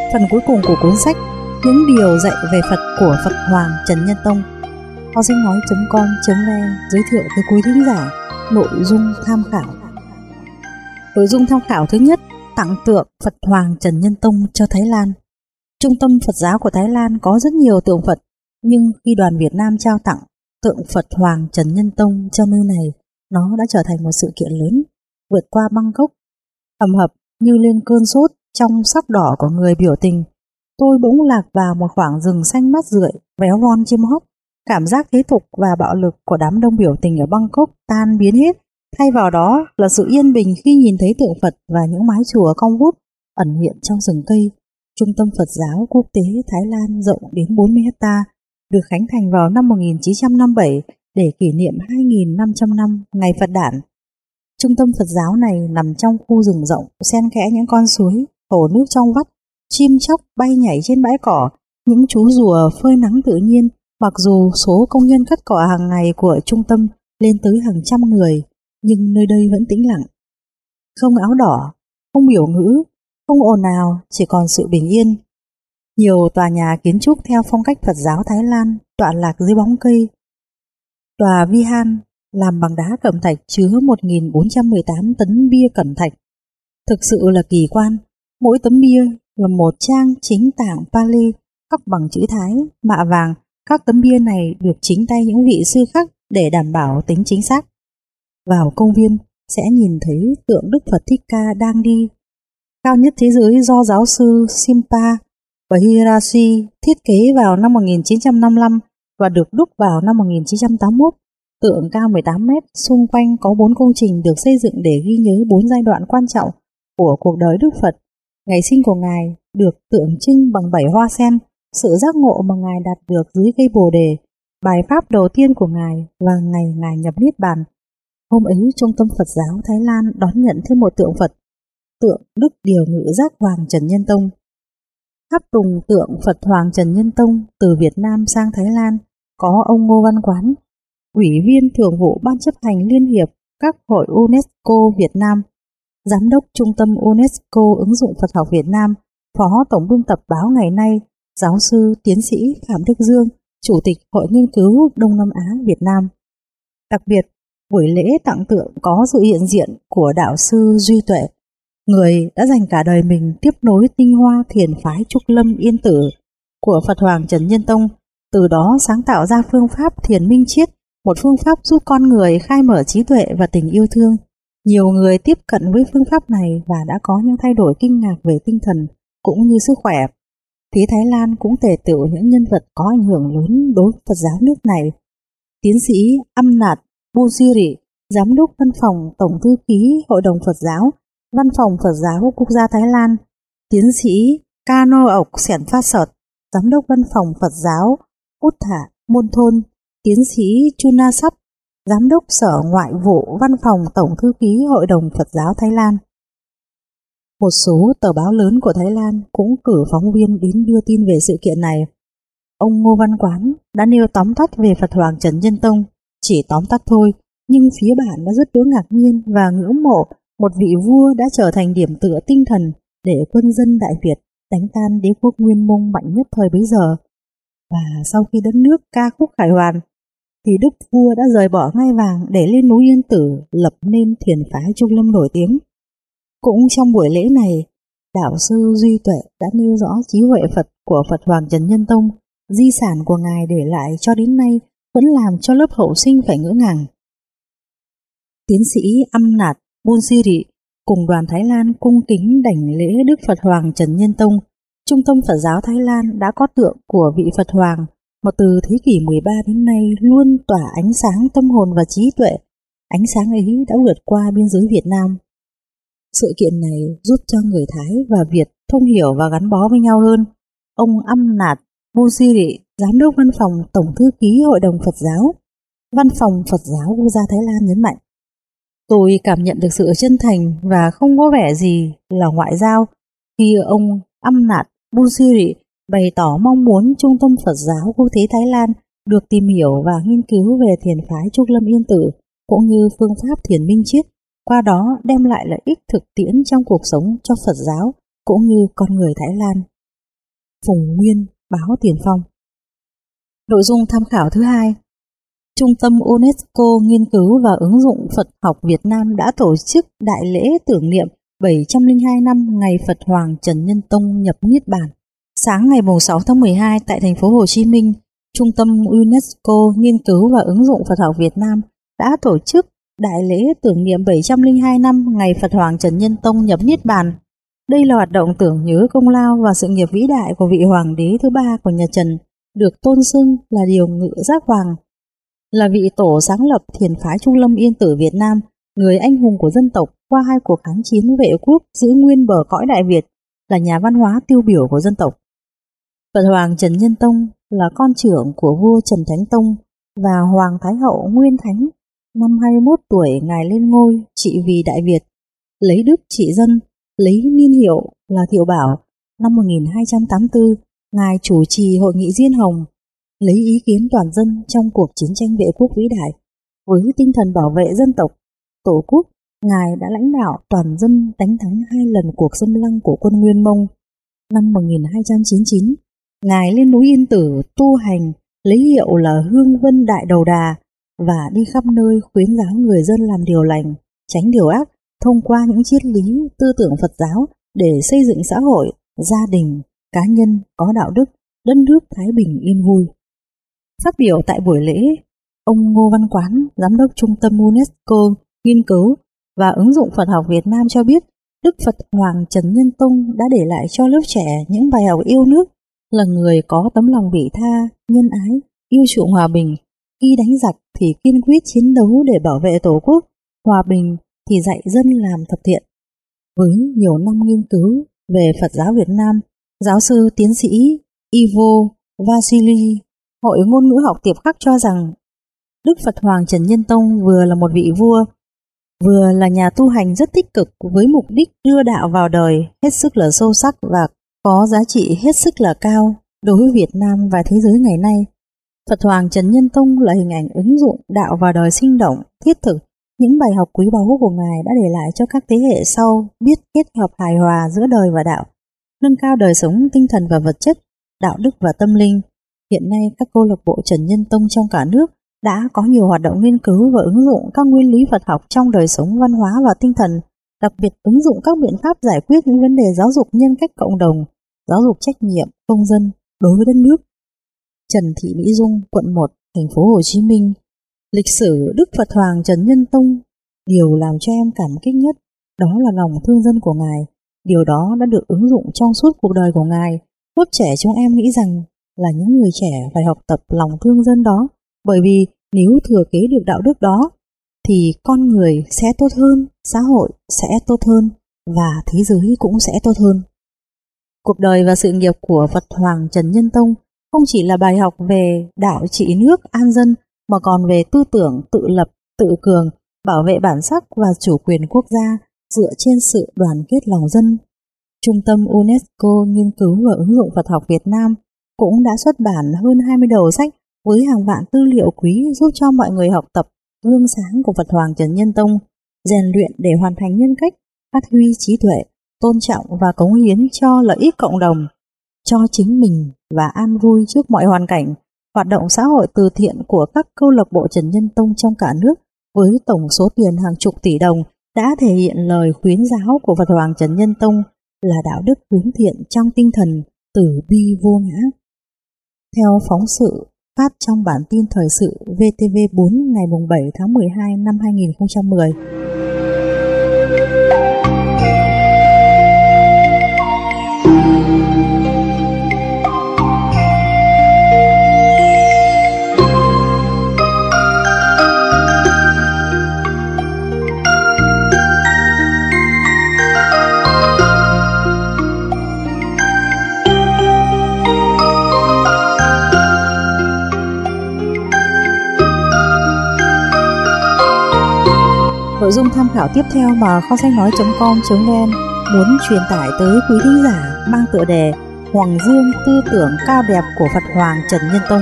Phần cuối cùng của cuốn sách Những điều dạy về Phật của Phật Hoàng Trần Nhân Tông. hosingnói.com.vn giới thiệu tới quý thính giả nội dung tham khảo. Nội dung tham khảo thứ nhất: tặng tượng Phật Hoàng Trần Nhân Tông cho Thái Lan. Trung tâm Phật giáo của Thái Lan có rất nhiều tượng Phật, nhưng khi đoàn Việt Nam trao tặng tượng Phật Hoàng Trần Nhân Tông cho nơi này, nó đã trở thành một sự kiện lớn, vượt qua Bangkok, ầm ập như lên cơn sốt trong sắc đỏ của người biểu tình. Tôi bỗng lạc vào một khoảng rừng xanh mát rượi, véo von chim hót. Cảm giác thế tục và bạo lực của đám đông biểu tình ở Bangkok tan biến hết, thay vào đó là sự yên bình khi nhìn thấy tượng Phật và những mái chùa cong vút ẩn hiện trong rừng cây. Trung tâm Phật giáo quốc tế Thái Lan rộng đến 40 hecta, được khánh thành vào năm 1957 để kỷ niệm 2.500 năm ngày Phật đản. Trung tâm Phật giáo này nằm trong khu rừng rộng, xen kẽ những con suối, hồ nước trong vắt, chim chóc bay nhảy trên bãi cỏ, những chú rùa phơi nắng tự nhiên. Mặc dù số công nhân cắt cỏ hàng ngày của trung tâm lên tới hàng trăm người, nhưng nơi đây vẫn tĩnh lặng. Không áo đỏ, không biểu ngữ, không ồn ào, chỉ còn sự bình yên. Nhiều tòa nhà kiến trúc theo phong cách Phật giáo Thái Lan tọa lạc dưới bóng cây. Tòa Vihan làm bằng đá cẩm thạch chứa 1.418 tấn bia cẩm thạch. Thực sự là kỳ quan, mỗi tấm bia là một trang chính tạng Pali khắc bằng chữ Thái, mạ vàng. Các tấm bia này được chính tay những vị sư khắc để đảm bảo tính chính xác. Vào công viên sẽ nhìn thấy tượng Đức Phật Thích Ca đang đi, cao nhất thế giới do giáo sư Simpa Bahirashi thiết kế vào năm 1955 và được đúc vào năm 1981. Tượng cao 18 mét, xung quanh có 4 công trình được xây dựng để ghi nhớ 4 giai đoạn quan trọng của cuộc đời Đức Phật. Ngày sinh của Ngài được tượng trưng bằng 7 hoa sen, sự giác ngộ mà Ngài đạt được dưới cây Bồ Đề, bài pháp đầu tiên của Ngài và ngày Ngài nhập Niết Bàn. Hôm ấy, Trung tâm Phật giáo Thái Lan đón nhận thêm một tượng Phật, tượng Đức Điều Ngự Giác Hoàng Trần Nhân Tông. Tháp tùng tượng Phật Hoàng Trần Nhân Tông từ Việt Nam sang Thái Lan có ông Ngô Văn Quán, Ủy viên Thường vụ Ban chấp hành Liên hiệp các hội UNESCO Việt Nam, Giám đốc Trung tâm UNESCO ứng dụng Phật học Việt Nam, Phó Tổng biên tập báo Ngày Nay, Giáo sư Tiến sĩ Phạm Đức Dương, Chủ tịch Hội Nghiên cứu Đông Nam Á Việt Nam. Đặc biệt, buổi lễ tặng tượng có sự hiện diện của đạo sư Duy Tuệ, người đã dành cả đời mình tiếp nối tinh hoa thiền phái Trúc Lâm Yên Tử của Phật Hoàng Trần Nhân Tông, từ đó sáng tạo ra phương pháp thiền minh triết, một phương pháp giúp con người khai mở trí tuệ và tình yêu thương. Nhiều người tiếp cận với phương pháp này và đã có những thay đổi kinh ngạc về tinh thần cũng như sức khỏe. Phía Thái Lan cũng tề tựu những nhân vật có ảnh hưởng lớn đối với Phật giáo nước này. Tiến sĩ Amnat Bunsiri, Giám đốc Văn phòng Tổng thư ký Hội đồng Phật giáo, Văn phòng Phật giáo Quốc gia Thái Lan. Tiến sĩ Kanook Senphasert, Giám đốc Văn phòng Phật giáo Uttha Môn Thôn. Tiến sĩ Chunasap, Giám đốc Sở Ngoại vụ Văn phòng Tổng thư ký Hội đồng Phật giáo Thái Lan. Một số tờ báo lớn của Thái Lan cũng cử phóng viên đến đưa tin về sự kiện này. Ông Ngô Văn Quán đã nêu tóm tắt về Phật Hoàng Trần Nhân Tông, chỉ tóm tắt thôi, nhưng phía bạn đã rất ngạc nhiên và ngưỡng mộ một vị vua đã trở thành điểm tựa tinh thần để quân dân Đại Việt đánh tan đế quốc Nguyên Mông mạnh nhất thời bấy giờ. Và sau khi đất nước ca khúc khải hoàn, thì đức vua đã rời bỏ ngai vàng để lên núi Yên Tử lập nên thiền phái Trúc Lâm nổi tiếng. Cũng trong buổi lễ này, đạo sư Duy Tuệ đã nêu rõ trí huệ Phật của Phật Hoàng Trần Nhân Tông, di sản của Ngài để lại cho đến nay vẫn làm cho lớp hậu sinh phải ngỡ ngàng. Tiến sĩ Amnat Bunsiri cùng đoàn Thái Lan cung kính đảnh lễ Đức Phật Hoàng Trần Nhân Tông. Trung tâm Phật giáo Thái Lan đã có tượng của vị Phật Hoàng mà từ thế kỷ 13 đến nay luôn tỏa ánh sáng tâm hồn và trí tuệ. Ánh sáng ấy đã vượt qua biên giới Việt Nam. Sự kiện này giúp cho người Thái và Việt thông hiểu và gắn bó với nhau hơn. Ông Amnat Bunsiri, Giám đốc Văn phòng Tổng thư ký Hội đồng Phật giáo, Văn phòng Phật giáo Quốc gia Thái Lan nhấn mạnh: Tôi cảm nhận được sự chân thành và không có vẻ gì là ngoại giao khi ông Amnat Bunsiri bày tỏ mong muốn Trung tâm Phật giáo Quốc tế Thái Lan được tìm hiểu và nghiên cứu về thiền phái Trúc Lâm Yên Tử cũng như phương pháp thiền minh triết, qua đó đem lại lợi ích thực tiễn trong cuộc sống cho Phật giáo cũng như con người Thái Lan. Phùng Nguyên, báo Tiền Phong. Nội dung tham khảo thứ hai. Trung tâm UNESCO nghiên cứu và ứng dụng Phật học Việt Nam đã tổ chức đại lễ tưởng niệm 702 năm ngày Phật Hoàng Trần Nhân Tông nhập Niết Bàn. Sáng ngày 6 tháng 12 tại thành phố Hồ Chí Minh, Trung tâm UNESCO nghiên cứu và ứng dụng Phật học Việt Nam đã tổ chức đại lễ tưởng niệm 702 năm ngày Phật Hoàng Trần Nhân Tông nhập Niết Bàn. Đây là hoạt động tưởng nhớ công lao và sự nghiệp vĩ đại của vị hoàng đế thứ ba của nhà Trần, được tôn xưng là Điều Ngự Giác Hoàng, là vị tổ sáng lập thiền phái Trung Lâm Yên Tử Việt Nam, người anh hùng của dân tộc qua hai cuộc kháng chiến vệ quốc giữ nguyên bờ cõi Đại Việt, là nhà văn hóa tiêu biểu của dân tộc. Phật Hoàng Trần Nhân Tông là con trưởng của vua Trần Thánh Tông và Hoàng Thái Hậu Nguyên Thánh. Năm 21 tuổi ngài lên ngôi trị vì Đại Việt, lấy đức trị dân, lấy niên hiệu là Thiệu Bảo. Năm 1284, ngài chủ trì hội nghị Diên Hồng, lấy ý kiến toàn dân trong cuộc chiến tranh vệ quốc vĩ đại. Với tinh thần bảo vệ dân tộc, tổ quốc, ngài đã lãnh đạo toàn dân đánh thắng 2 lần cuộc xâm lăng của quân Nguyên Mông. Năm 1299, ngài lên núi Yên Tử tu hành, lấy hiệu là Hương Vân Đại Đầu Đà và đi khắp nơi khuyến giáo người dân làm điều lành, tránh điều ác, thông qua những triết lý tư tưởng Phật giáo để xây dựng xã hội, gia đình, cá nhân có đạo đức, đất nước thái bình yên vui. Phát biểu tại buổi lễ, ông Ngô Văn Quán, Giám đốc Trung tâm UNESCO nghiên cứu và ứng dụng Phật học Việt Nam cho biết, Đức Phật Hoàng Trần Nhân Tông đã để lại cho lớp trẻ những bài học yêu nước, là người có tấm lòng vị tha, nhân ái, yêu chuộng hòa bình. Khi đánh giặc thì kiên quyết chiến đấu để bảo vệ Tổ quốc, hòa bình thì dạy dân làm thập thiện. Với nhiều năm nghiên cứu về Phật giáo Việt Nam, giáo sư tiến sĩ Ivo Vasily, Hội Ngôn ngữ học Tiệp Khắc cho rằng Đức Phật Hoàng Trần Nhân Tông vừa là một vị vua, vừa là nhà tu hành rất tích cực với mục đích đưa đạo vào đời hết sức là sâu sắc và có giá trị hết sức là cao đối với Việt Nam và thế giới ngày nay. Phật Hoàng Trần Nhân Tông là hình ảnh ứng dụng đạo vào đời sinh động, thiết thực. Những bài học quý báu của Ngài đã để lại cho các thế hệ sau biết kết hợp hài hòa giữa đời và đạo, nâng cao đời sống tinh thần và vật chất, đạo đức và tâm linh. Hiện nay các câu lạc bộ Trần Nhân Tông trong cả nước đã có nhiều hoạt động nghiên cứu và ứng dụng các nguyên lý Phật học trong đời sống văn hóa và tinh thần, đặc biệt ứng dụng các biện pháp giải quyết những vấn đề giáo dục nhân cách cộng đồng, giáo dục trách nhiệm công dân đối với đất nước. Trần Thị Mỹ Dung, quận 1, thành phố Hồ Chí Minh. Lịch sử Đức Phật Hoàng Trần Nhân Tông, điều làm cho em cảm kích nhất đó là lòng thương dân của Ngài. Điều đó đã được ứng dụng trong suốt cuộc đời của Ngài. Lớp trẻ chúng em nghĩ rằng là những người trẻ phải học tập lòng thương dân đó, bởi vì nếu thừa kế được đạo đức đó thì con người sẽ tốt hơn, xã hội sẽ tốt hơn và thế giới cũng sẽ tốt hơn. Cuộc đời và sự nghiệp của Phật Hoàng Trần Nhân Tông không chỉ là bài học về đạo trị nước an dân mà còn về tư tưởng tự lập, tự cường, bảo vệ bản sắc và chủ quyền quốc gia dựa trên sự đoàn kết lòng dân. Trung tâm UNESCO nghiên cứu và ứng dụng Phật học Việt Nam cũng đã xuất bản hơn 20 đầu sách với hàng vạn tư liệu quý giúp cho mọi người học tập gương sáng của Phật Hoàng Trần Nhân Tông, rèn luyện để hoàn thành nhân cách, phát huy trí tuệ, tôn trọng và cống hiến cho lợi ích cộng đồng, cho chính mình và an vui trước mọi hoàn cảnh. Hoạt động xã hội từ thiện của các câu lạc bộ Trần Nhân Tông trong cả nước với tổng số tiền hàng chục tỷ đồng đã thể hiện lời khuyến giáo của Phật Hoàng Trần Nhân Tông là đạo đức hướng thiện trong tinh thần từ bi vô ngã. Theo phóng sự phát trong bản tin thời sự VTV4 ngày 7 tháng 12 năm 2010. Nội dung tham khảo tiếp theo mà kho sách nói.com.vn muốn truyền tải tới quý thính giả mang tựa đề Hoàng Dương tư tưởng cao đẹp của Phật Hoàng Trần Nhân Tông.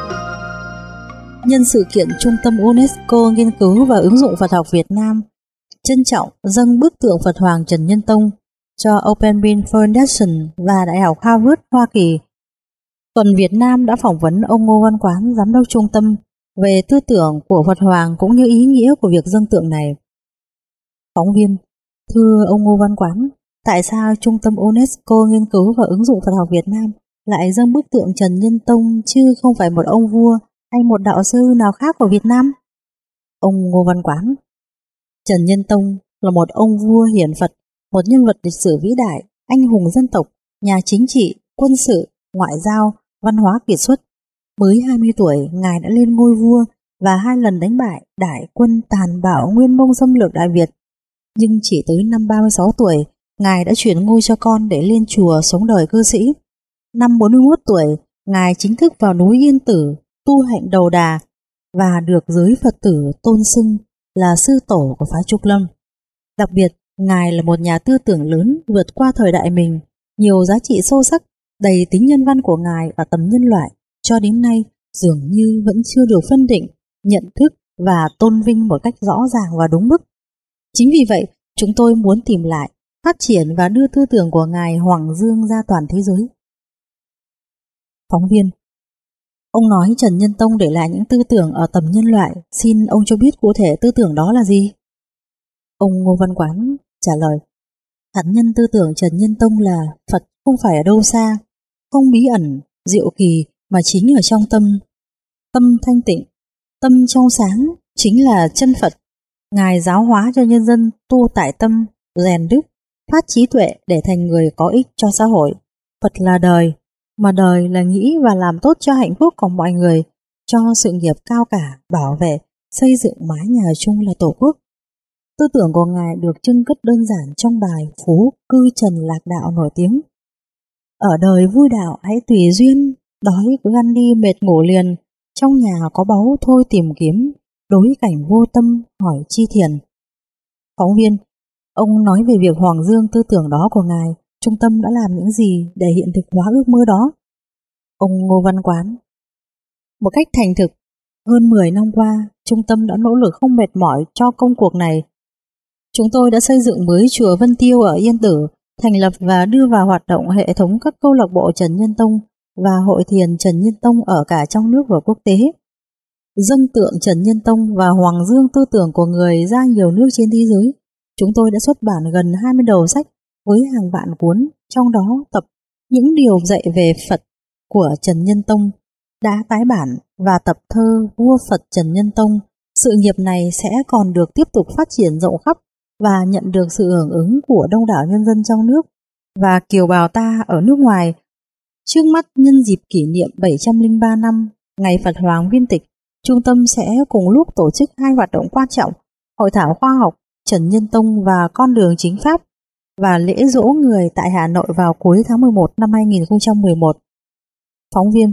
Nhân sự kiện Trung tâm UNESCO nghiên cứu và ứng dụng Phật học Việt Nam trân trọng dâng bức tượng Phật Hoàng Trần Nhân Tông cho Open Bean Foundation và Đại học Harvard, Hoa Kỳ. Tuần Việt Nam đã phỏng vấn ông Ngô Văn Quán, giám đốc trung tâm, về tư tưởng của Phật Hoàng cũng như ý nghĩa của việc dâng tượng này. Phóng viên: Thưa ông Ngô Văn Quán, tại sao Trung tâm UNESCO nghiên cứu và ứng dụng Phật học Việt Nam lại dâng bức tượng Trần Nhân Tông chứ không phải một ông vua hay một đạo sư nào khác của Việt Nam? Ông Ngô Văn Quán: Trần Nhân Tông là một ông vua hiển Phật, một nhân vật lịch sử vĩ đại, anh hùng dân tộc, nhà chính trị, quân sự, ngoại giao, văn hóa kiệt xuất. Mới 20 tuổi, Ngài đã lên ngôi vua và 2 lần đánh bại đại quân tàn bạo Nguyên Mông xâm lược Đại Việt. Nhưng chỉ tới năm 36 tuổi, Ngài đã chuyển ngôi cho con để lên chùa sống đời cư sĩ. Năm 41 tuổi, Ngài chính thức vào núi Yên Tử, tu hạnh đầu đà và được giới Phật tử tôn xưng là sư tổ của phái Trúc Lâm. Đặc biệt, Ngài là một nhà tư tưởng lớn vượt qua thời đại mình. Nhiều giá trị sâu sắc, đầy tính nhân văn của Ngài ở tầm nhân loại cho đến nay dường như vẫn chưa được phân định, nhận thức và tôn vinh một cách rõ ràng và đúng mức. Chính vì vậy, chúng tôi muốn tìm lại, phát triển và đưa tư tưởng của Ngài Hoàng dương ra toàn thế giới. Phóng viên: Ông nói Trần Nhân Tông để lại những tư tưởng ở tầm nhân loại, xin ông cho biết cụ thể tư tưởng đó là gì? Ông Ngô Văn Quán trả lời: Hạt nhân tư tưởng Trần Nhân Tông là Phật không phải ở đâu xa, không bí ẩn, diệu kỳ mà chính ở trong tâm. Tâm thanh tịnh, tâm trong sáng chính là chân Phật. Ngài giáo hóa cho nhân dân tu tại tâm, rèn đức, phát trí tuệ để thành người có ích cho xã hội. Phật là đời, mà đời là nghĩ và làm tốt cho hạnh phúc của mọi người, cho sự nghiệp cao cả, bảo vệ, xây dựng mái nhà chung là Tổ quốc. Tư tưởng của Ngài được trưng cất đơn giản trong bài Phú Cư Trần Lạc Đạo nổi tiếng: Ở đời vui đạo hãy tùy duyên, đói cứ ăn đi mệt ngủ liền, trong nhà có báu thôi tìm kiếm, đối cảnh vô tâm hỏi chi thiền. Phóng viên: Ông nói về việc hoàng dương tư tưởng đó của Ngài, trung tâm đã làm những gì để hiện thực hóa ước mơ đó? Ông Ngô Văn Quán: Một cách thành thực, hơn 10 năm qua, trung tâm đã nỗ lực không mệt mỏi cho công cuộc này. Chúng tôi đã xây dựng mới chùa Vân Tiêu ở Yên Tử, thành lập và đưa vào hoạt động hệ thống các câu lạc bộ Trần Nhân Tông và hội thiền Trần Nhân Tông ở cả trong nước và quốc tế. Dâng tượng Trần Nhân Tông và hoàng dương tư tưởng của người ra nhiều nước trên thế giới. Chúng tôi đã xuất bản gần 20 đầu sách với hàng vạn cuốn, trong đó tập Những điều dạy về Phật của Trần Nhân Tông đã tái bản và tập thơ Vua Phật Trần Nhân Tông. Sự nghiệp này sẽ còn được tiếp tục phát triển rộng khắp và nhận được sự hưởng ứng của đông đảo nhân dân trong nước và kiều bào ta ở nước ngoài. Trước mắt, nhân dịp kỷ niệm 703 năm ngày Phật Hoàng viên tịch, trung tâm sẽ cùng lúc tổ chức 2 hoạt động quan trọng: Hội thảo khoa học Trần Nhân Tông và Con đường chính pháp và lễ dỗ người tại Hà Nội vào cuối tháng 11 năm 2011. Phóng viên: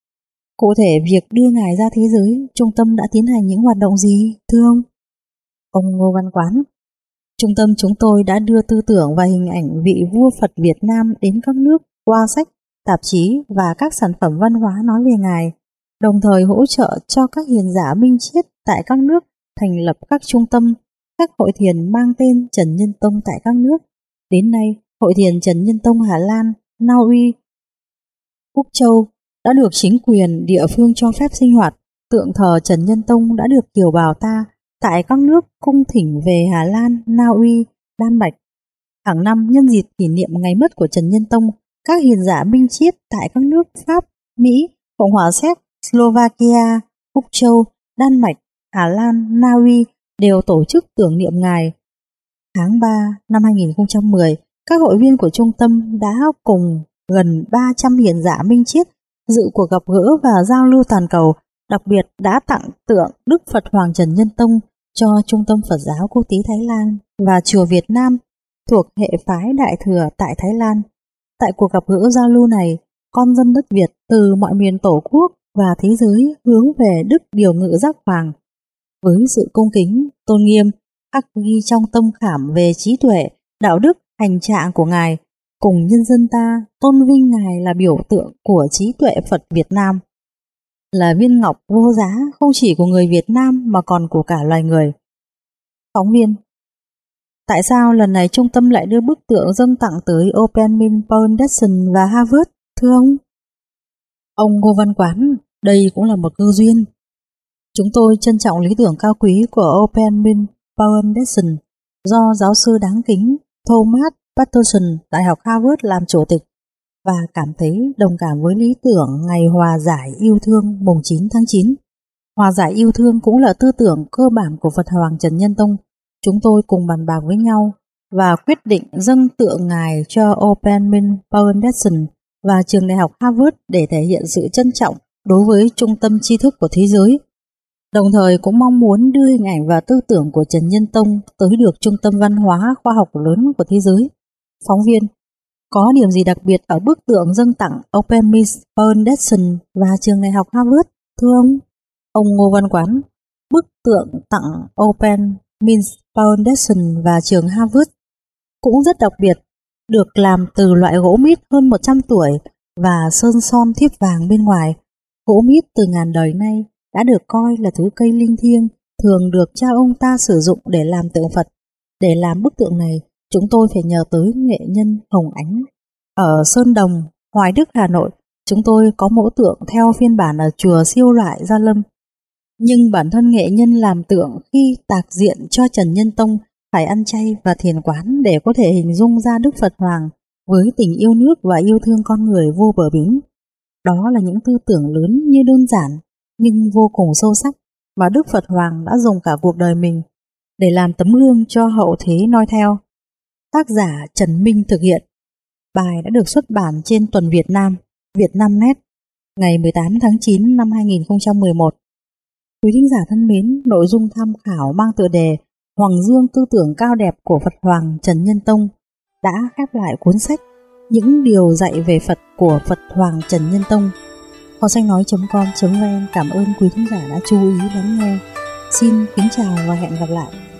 Cụ thể việc đưa Ngài ra thế giới, trung tâm đã tiến hành những hoạt động gì, thưa ông? Ông Ngô Văn Quán: Trung tâm chúng tôi đã đưa tư tưởng và hình ảnh vị vua Phật Việt Nam đến các nước qua sách, tạp chí và các sản phẩm văn hóa nói về Ngài, đồng thời hỗ trợ cho các hiền giả minh triết tại các nước thành lập các trung tâm, các hội thiền mang tên Trần Nhân Tông tại các nước. Đến nay, hội thiền Trần Nhân Tông Hà Lan, Na Uy, Úc Châu đã được chính quyền địa phương cho phép sinh hoạt. Tượng thờ Trần Nhân Tông đã được kiều bào ta tại các nước cung thỉnh về Hà Lan, Na Uy, Đan Mạch. Hàng năm nhân dịp kỷ niệm ngày mất của Trần Nhân Tông, các hiền giả minh triết tại các nước Pháp, Mỹ, Cộng hòa Séc, Slovakia, Úc Châu, Đan Mạch, Hà Lan, Na Uy đều tổ chức tưởng niệm Ngài. Tháng 3 năm 2010, các hội viên của trung tâm đã cùng gần 300 hiền giả minh triết dự cuộc gặp gỡ và giao lưu toàn cầu, đặc biệt đã tặng tượng Đức Phật Hoàng Trần Nhân Tông cho Trung tâm Phật giáo Quốc tế Thái Lan và Chùa Việt Nam thuộc hệ phái Đại Thừa tại Thái Lan. Tại cuộc gặp gỡ giao lưu này, con dân đất Việt từ mọi miền Tổ quốc và thế giới hướng về Đức Điều Ngự Giác Hoàng với sự cung kính, tôn nghiêm, khắc ghi trong tâm khảm về trí tuệ, đạo đức, hành trạng của Ngài, cùng nhân dân ta tôn vinh Ngài là biểu tượng của trí tuệ Phật Việt Nam, là viên ngọc vô giá không chỉ của người Việt Nam mà còn của cả loài người. Phóng viên: Tại sao lần này trung tâm lại đưa bức tượng dâng tặng tới Open Min Foundation và Harvard, thưa ông? Ông Ngô Văn Quán, đây cũng là một cơ duyên. Chúng tôi trân trọng lý tưởng cao quý của Open Min Foundation do giáo sư đáng kính Thomas Patterson, Đại học Harvard làm chủ tịch, và cảm thấy đồng cảm với lý tưởng ngày hòa giải yêu thương mùng 9 tháng 9. Hòa giải yêu thương cũng là tư tưởng cơ bản của Phật Hoàng Trần Nhân Tông. Chúng tôi cùng bàn bạc với nhau và quyết định dâng tượng ngài cho Open Min Foundation và trường đại học Harvard để thể hiện sự trân trọng đối với trung tâm tri thức của thế giới. Đồng thời cũng mong muốn đưa hình ảnh và tư tưởng của Trần Nhân Tông tới được trung tâm văn hóa khoa học lớn của thế giới. Phóng viên: có điểm gì đặc biệt ở bức tượng dâng tặng Open Min Foundation và trường đại học Harvard, thưa ông? Ông Ngô Văn Quán: bức tượng tặng Open Min Foundation và trường Harvard cũng rất đặc biệt, được làm từ loại gỗ mít hơn 100 tuổi và sơn son thiếp vàng bên ngoài. Gỗ mít từ ngàn đời nay đã được coi là thứ cây linh thiêng, thường được cha ông ta sử dụng để làm tượng Phật. Để làm bức tượng này, chúng tôi phải nhờ tới nghệ nhân Hồng Ánh. Ở Sơn Đồng, Hoài Đức, Hà Nội, chúng tôi có mẫu tượng theo phiên bản ở chùa Siêu Loại Gia Lâm. Nhưng bản thân nghệ nhân làm tượng khi tạc diện cho Trần Nhân Tông phải ăn chay và thiền quán để có thể hình dung ra Đức Phật Hoàng với tình yêu nước và yêu thương con người vô bờ bến. Đó là những tư tưởng lớn như đơn giản nhưng vô cùng sâu sắc mà Đức Phật Hoàng đã dùng cả cuộc đời mình để làm tấm gương cho hậu thế noi theo. Tác giả Trần Minh thực hiện. Bài đã được xuất bản trên Tuần Việt Nam, Vietnamnet, ngày 18 tháng 9 năm 2011. Quý thính giả thân mến, nội dung tham khảo mang tựa đề Hoàng dương tư tưởng cao đẹp của Phật Hoàng Trần Nhân Tông đã khép lại cuốn sách Những điều dạy về Phật của Phật Hoàng Trần Nhân Tông. Kho sách nói.com.vn cảm ơn quý thính giả đã chú ý lắng nghe. Xin kính chào và hẹn gặp lại.